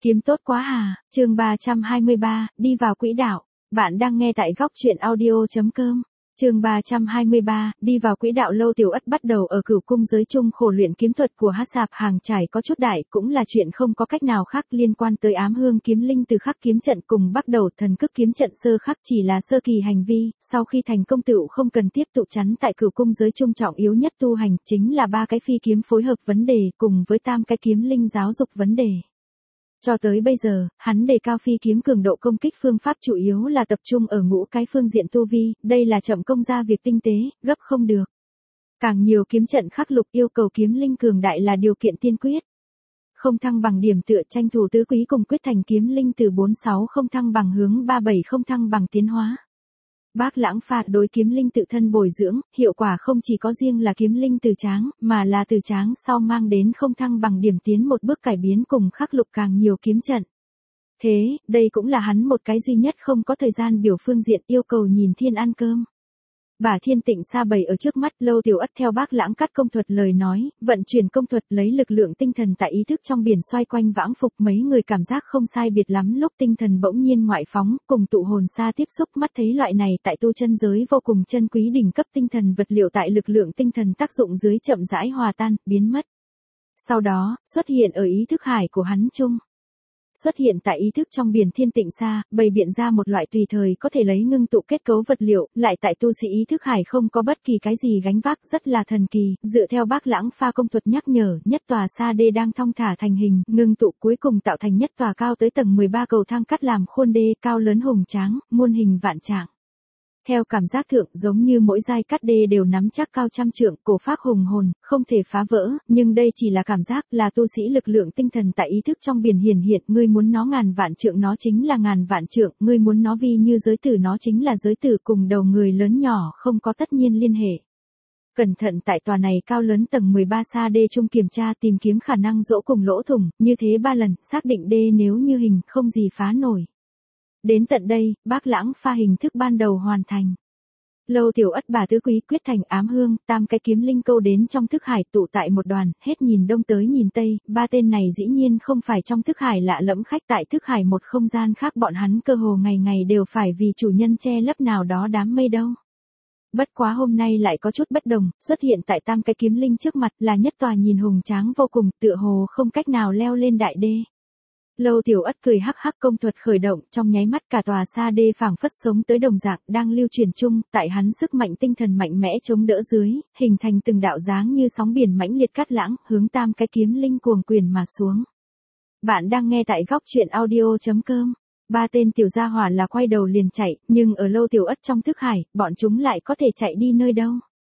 Kiếm tốt quá à, chương 323, đi vào quỹ đạo. Bạn đang nghe tại góc truyện audio.com. Chương 323, đi vào quỹ đạo. Lâu Tiểu Ất bắt đầu ở Cửu Cung giới chung khổ luyện kiếm thuật của Hắc Sạp Hàng trải có chút đại, cũng là chuyện không có cách nào khác liên quan tới Ám Hương kiếm linh từ khắc kiếm trận cùng bắt đầu thần cức kiếm trận sơ khắc chỉ là sơ kỳ hành vi, sau khi thành công tựu không cần tiếp tục chắn tại Cửu Cung giới chung trọng yếu nhất tu hành chính là 3 cái phi kiếm phối hợp vấn đề cùng với tam cái kiếm linh giáo dục vấn đề. Cho tới bây giờ, hắn đề cao phi kiếm cường độ công kích phương pháp chủ yếu là tập trung ở ngũ cái phương diện tu vi, đây là chậm công ra việc tinh tế, gấp không được. Càng nhiều kiếm trận khắc lục yêu cầu kiếm linh cường đại là điều kiện tiên quyết. Không thăng bằng điểm tựa tranh thủ tứ quý cùng quyết thành kiếm linh từ 46 không thăng bằng hướng 37 không thăng bằng tiến hóa. Bác Lãng phạt đối kiếm linh tự thân bồi dưỡng, hiệu quả không chỉ có riêng là kiếm linh từ tráng, mà là từ tráng sau mang đến không thăng bằng điểm tiến một bước cải biến cùng khắc lục càng nhiều kiếm trận. Thế, đây cũng là hắn một cái duy nhất không có thời gian biểu phương diện yêu cầu nhìn thiên ăn cơm. Bà Thiên Tịnh Sa bày ở trước mắt. Lâu Tiểu Ất theo Bác Lãng cắt công thuật lời nói, vận chuyển công thuật lấy lực lượng tinh thần tại ý thức trong biển xoay quanh vãng phục. Mấy người cảm giác không sai biệt lắm lúc tinh thần bỗng nhiên ngoại phóng, cùng tụ hồn xa tiếp xúc. Mắt thấy loại này tại tu chân giới vô cùng chân quý đỉnh cấp tinh thần vật liệu tại lực lượng tinh thần tác dụng dưới chậm rãi hòa tan, biến mất. Sau đó, xuất hiện ở ý thức hải của hắn chung. Xuất hiện tại ý thức trong biển Thiên Tịnh Sa, bày biện ra một loại tùy thời có thể lấy ngưng tụ kết cấu vật liệu, lại tại tu sĩ ý thức hải không có bất kỳ cái gì gánh vác, rất là thần kỳ. Dựa theo Bác Lãng pha công thuật nhắc nhở, nhất tòa sa đê đang thong thả thành hình, ngưng tụ cuối cùng tạo thành nhất tòa cao tới tầng 13 cầu thang cắt làm khuôn đê, cao lớn hùng tráng, muôn hình vạn trạng. Theo cảm giác thượng, giống như mỗi giai cắt đê đều nắm chắc cao trăm trượng, cổ phác hùng hồn, không thể phá vỡ, nhưng đây chỉ là cảm giác, là tu sĩ lực lượng tinh thần tại ý thức trong biển hiển hiện. Ngươi muốn nó ngàn vạn trượng nó chính là ngàn vạn trượng, ngươi muốn nó vi như giới tử nó chính là giới tử, cùng đầu người lớn nhỏ không có tất nhiên liên hệ. Cẩn thận tại tòa này cao lớn tầng 13 sa đê chung kiểm tra tìm kiếm khả năng dỗ cùng lỗ thủng, như thế 3 lần, xác định đê nếu như hình, không gì phá nổi. Đến tận đây, Bác Lãng pha hình thức ban đầu hoàn thành. Lâu Tiểu Ất bà tứ quý quyết thành Ám Hương, tam cái kiếm linh câu đến trong thức hải tụ tại một đoàn, hết nhìn đông tới nhìn tây, 3 tên này dĩ nhiên không phải trong thức hải lạ lẫm khách tại thức hải một không gian khác, bọn hắn cơ hồ ngày ngày đều phải vì chủ nhân che lấp nào đó đám mây đâu. Bất quá hôm nay lại có chút bất đồng, xuất hiện tại tam cái kiếm linh trước mặt là nhất tòa nhìn hùng tráng vô cùng, tựa hồ không cách nào leo lên đại đê. Lâu Tiểu Ất cười hắc hắc công thuật khởi động, trong nháy mắt cả tòa sa đê phảng phất sống tới đồng dạng, đang lưu truyền chung, tại hắn sức mạnh tinh thần mạnh mẽ chống đỡ dưới, hình thành từng đạo dáng như sóng biển mãnh liệt cát lãng, hướng tam cái kiếm linh cuồng quyền mà xuống. Bạn đang nghe tại góc truyện audio.com. 3 tên tiểu gia hỏa là quay đầu liền chạy, nhưng ở Lâu Tiểu Ất trong thức hải, bọn chúng lại có thể chạy đi nơi đâu?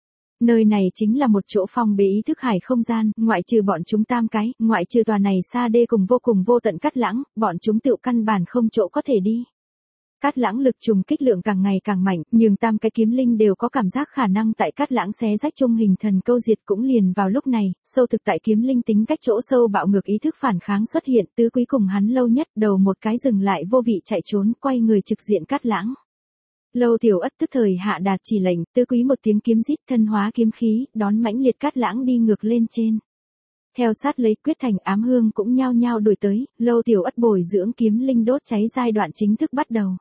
Nơi này chính là một chỗ phong bế ý thức hải không gian, ngoại trừ bọn chúng tam cái, ngoại trừ tòa này sa đê cùng vô tận cát lãng, bọn chúng tựu căn bản không chỗ có thể đi. Cát lãng lực trùng kích lượng càng ngày càng mạnh, nhưng tam cái kiếm linh đều có cảm giác khả năng tại cát lãng xé rách trung hình thần câu diệt. Cũng liền vào lúc này, sâu thực tại kiếm linh tính cách chỗ sâu bạo ngược ý thức phản kháng xuất hiện, tứ quý cùng hắn lâu nhất đầu một cái dừng lại vô vị chạy trốn, quay người trực diện cát lãng. Lâu Tiểu Ất tức thời hạ đạt chỉ lệnh, tứ quý một tiếng kiếm rít thân hóa kiếm khí, đón mãnh liệt cát lãng đi ngược lên trên. Theo sát lấy quyết thành Ám Hương cũng nhao nhao đuổi tới, Lâu Tiểu Ất bồi dưỡng kiếm linh đốt cháy giai đoạn chính thức bắt đầu.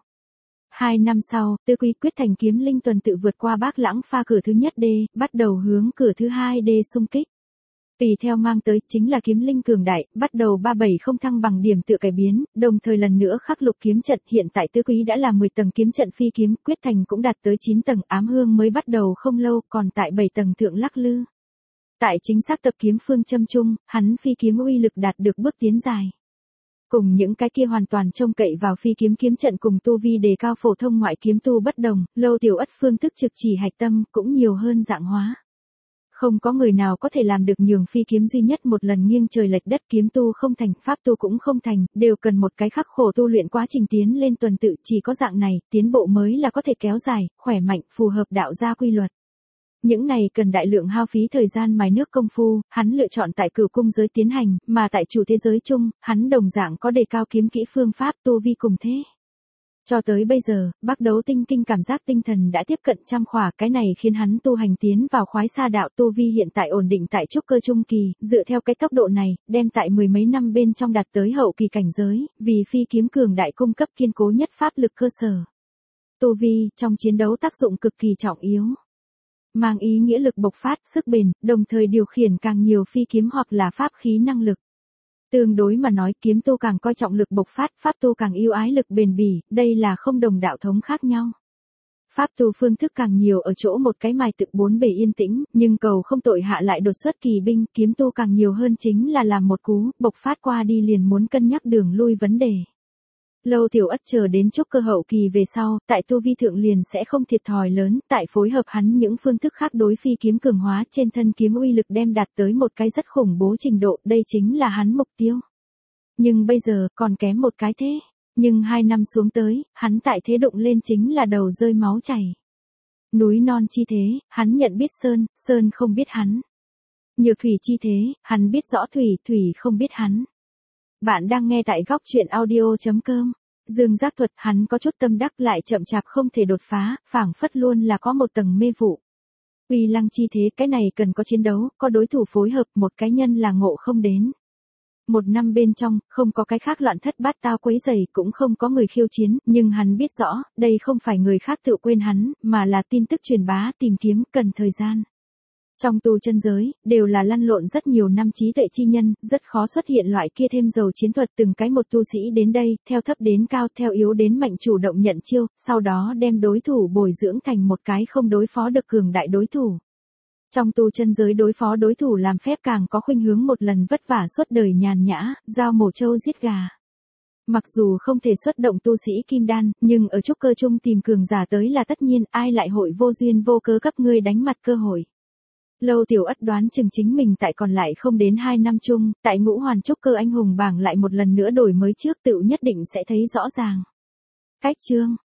2 năm sau, tứ quý quyết thành kiếm linh tuần tự vượt qua Bác Lãng pha cửa thứ nhất đê, bắt đầu hướng cửa thứ 2 đê xung kích. Tùy theo mang tới chính là kiếm linh cường đại, bắt đầu 37 không thăng bằng điểm tự cải biến, đồng thời lần nữa khắc lục kiếm trận. Hiện tại tứ quý đã là 10 tầng kiếm trận phi kiếm, quyết thành cũng đạt tới 9 tầng. Ám Hương mới bắt đầu không lâu, còn tại 7 tầng thượng lắc lư. Tại chính xác tập kiếm phương châm chung, hắn phi kiếm uy lực đạt được bước tiến dài. Cùng những cái kia hoàn toàn trông cậy vào phi kiếm kiếm trận cùng tu vi đề cao phổ thông ngoại kiếm tu bất đồng, Lâu Tiểu Ất phương thức trực chỉ hạch tâm cũng nhiều hơn dạng hóa. Không có người nào có thể làm được nhường phi kiếm duy nhất một lần nghiêng trời lệch đất, kiếm tu không thành, pháp tu cũng không thành, đều cần một cái khắc khổ tu luyện quá trình tiến lên tuần tự, chỉ có dạng này, tiến bộ mới là có thể kéo dài, khỏe mạnh, phù hợp đạo gia quy luật. Những này cần đại lượng hao phí thời gian mài nước công phu, hắn lựa chọn tại Cửu Cung giới tiến hành, mà tại chủ thế giới chung, hắn đồng dạng có đề cao kiếm kỹ phương pháp tu vi cùng thế. Cho tới bây giờ, Bắc Đấu Tinh Kinh cảm giác tinh thần đã tiếp cận trăm khỏa, cái này khiến hắn tu hành tiến vào khoái sa đạo, tu vi hiện tại ổn định tại trúc cơ trung kỳ, dựa theo cái tốc độ này, đem tại mười mấy năm bên trong đạt tới hậu kỳ cảnh giới, vì phi kiếm cường đại cung cấp kiên cố nhất pháp lực cơ sở. Tu vi, trong chiến đấu tác dụng cực kỳ trọng yếu. Mang ý nghĩa lực bộc phát, sức bền, đồng thời điều khiển càng nhiều phi kiếm hoặc là pháp khí năng lực. Tương đối mà nói, kiếm tu càng coi trọng lực bộc phát, pháp tu càng yêu ái lực bền bỉ, đây là không đồng đạo thống khác nhau. Pháp tu phương thức càng nhiều ở chỗ một cái mài tự bốn bề yên tĩnh, nhưng cầu không tội hạ lại đột xuất kỳ binh, kiếm tu càng nhiều hơn chính là làm một cú, bộc phát qua đi liền muốn cân nhắc đường lui vấn đề. Lâu Tiểu Ất chờ đến trúc cơ hậu kỳ về sau, tại tu vi thượng liền sẽ không thiệt thòi lớn, tại phối hợp hắn những phương thức khác đối phi kiếm cường hóa trên thân kiếm uy lực đem đạt tới một cái rất khủng bố trình độ, đây chính là hắn mục tiêu. Nhưng bây giờ, còn kém một cái thế. Nhưng 2 năm xuống tới, hắn tại thế đụng lên chính là đầu rơi máu chảy. Núi non chi thế, hắn nhận biết sơn, sơn không biết hắn. Nhược thủy chi thế, hắn biết rõ thủy, thủy không biết hắn. Bạn đang nghe tại góc truyện audio.com. Dương Giác Thuật, hắn có chút tâm đắc lại chậm chạp không thể đột phá, phảng phất luôn là có một tầng mê vụ. Uy lăng chi thế, cái này cần có chiến đấu, có đối thủ phối hợp, một cá nhân là ngộ không đến. 1 năm bên trong, không có cái khác loạn thất bát tao quấy rầy, cũng không có người khiêu chiến, nhưng hắn biết rõ, đây không phải người khác tự quên hắn, mà là tin tức truyền bá, tìm kiếm, cần thời gian. Trong tu chân giới, đều là lăn lộn rất nhiều năm trí tuệ chi nhân, rất khó xuất hiện loại kia thêm dầu chiến thuật, từng cái một tu sĩ đến đây, theo thấp đến cao, theo yếu đến mạnh chủ động nhận chiêu, sau đó đem đối thủ bồi dưỡng thành một cái không đối phó được cường đại đối thủ. Trong tu chân giới đối phó đối thủ làm phép càng có khuynh hướng một lần vất vả suốt đời nhàn nhã, giao mổ trâu giết gà. Mặc dù không thể xuất động tu sĩ kim đan, nhưng ở trúc cơ trung tìm cường giả tới là tất nhiên, ai lại hội vô duyên vô cớ cấp ngươi đánh mặt cơ hội. Lâu Tiểu Ất đoán chừng chính mình tại còn lại không đến 2 năm chung, tại ngũ hoàn trúc cơ anh hùng bảng lại một lần nữa đổi mới trước, tự nhất định sẽ thấy rõ ràng. Cách chương